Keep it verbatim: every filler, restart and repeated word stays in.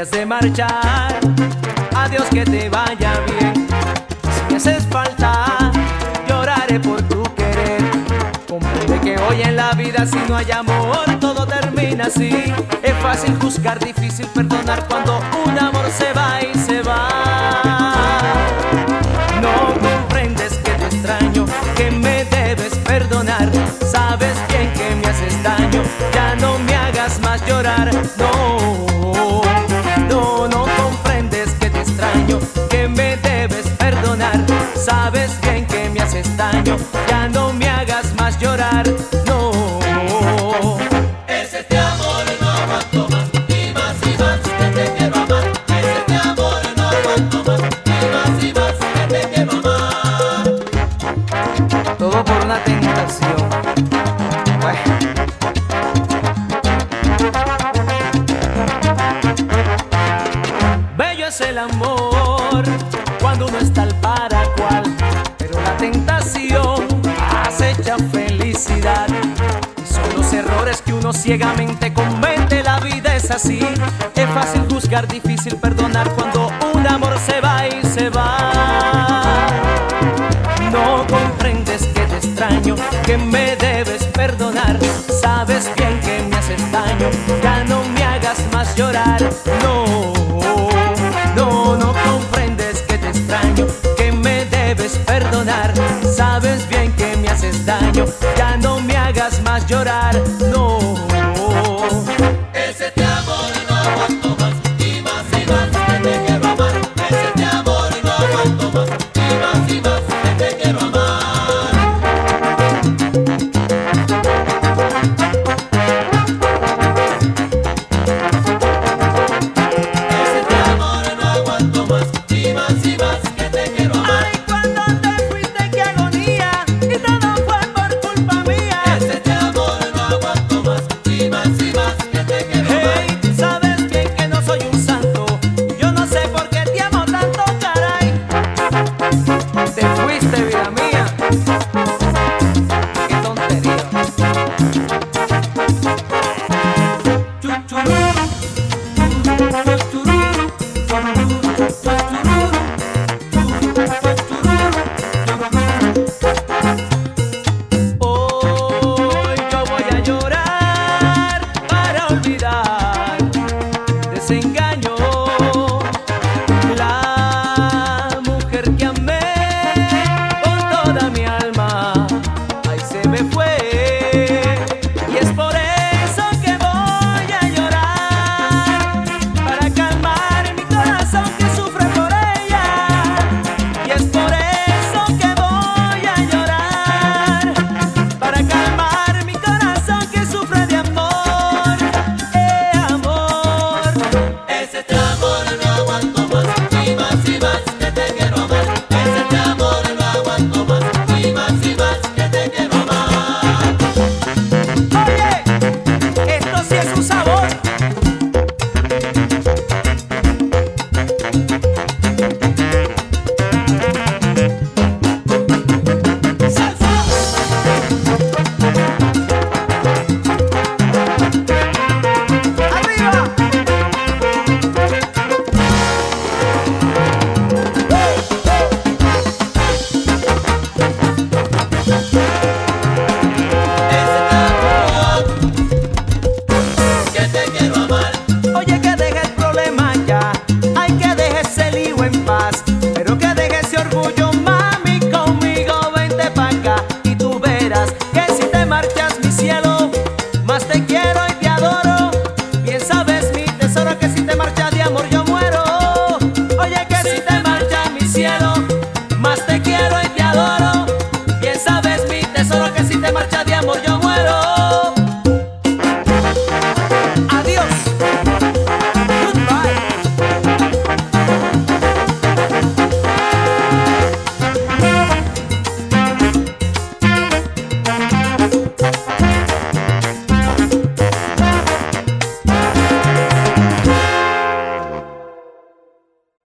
has de marchar, adiós, que te vaya bien. Si me haces falta, lloraré por tu querer. Comprende que hoy en la vida si no hay amor todo termina así. Es fácil juzgar, difícil perdonar cuando un amor se va y se va. No comprendes que te extraño, que me debes perdonar. Sabes bien que me haces daño, ya no me hagas más llorar. No, no, no comprendes que te extraño, que me debes perdonar. Sabes bien que me haces daño, ya no me hagas más llorar. No. Ese te amor no aguanto más, y más y más que te quiero amar. Ese te amor no aguanto más, y más y más que te quiero amar. Todo por una tentación. Bueno. Bello es el amor cuando uno está al para cual, pero la tentación acecha felicidad. Y son los errores que uno ciegamente comete, la vida es así. Es fácil juzgar, difícil perdonar cuando un amor se va y se va. No comprendes que te extraño, que me debes perdonar. Sabes bien que me haces daño, ya no me hagas más llorar. No, no, no comprendes que te extraño, que me debes perdonar. Sabes bien que me haces daño, ya no me hagas más llorar. No. Ese te amor no aguanto más, y más y más que te quiero amar. Ese te amor no aguanto más, y más y más que te quiero amar. Ese te amor no aguanto más.